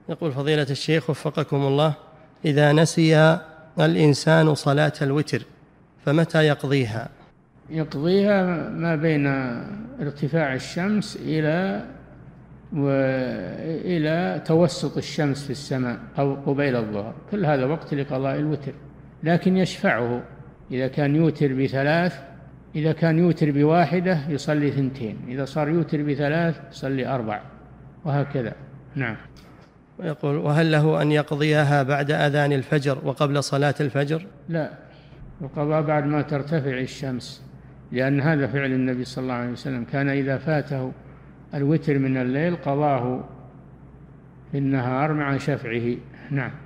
يقول فضيلة الشيخ وفقكم الله، إذا نسي الإنسان صلاة الوتر فمتى يقضيها؟ يقضيها ما بين ارتفاع الشمس إلى توسط الشمس في السماء أو قبيل الظهر، كل هذا وقت لقضاء الوتر، لكن يشفعه إذا كان يوتر بثلاث، إذا كان يوتر بواحدة يصلي ثنتين، إذا صار يوتر بثلاث يصلي أربع، وهكذا. نعم. ويقول وهل له أن يقضيها بعد أذان الفجر وقبل صلاة الفجر؟ لا، القضاء بعد ما ترتفع الشمس، لأن هذا فعل النبي صلى الله عليه وسلم، كان إذا فاته الوتر من الليل قضاه في النهار مع شفعه. نعم.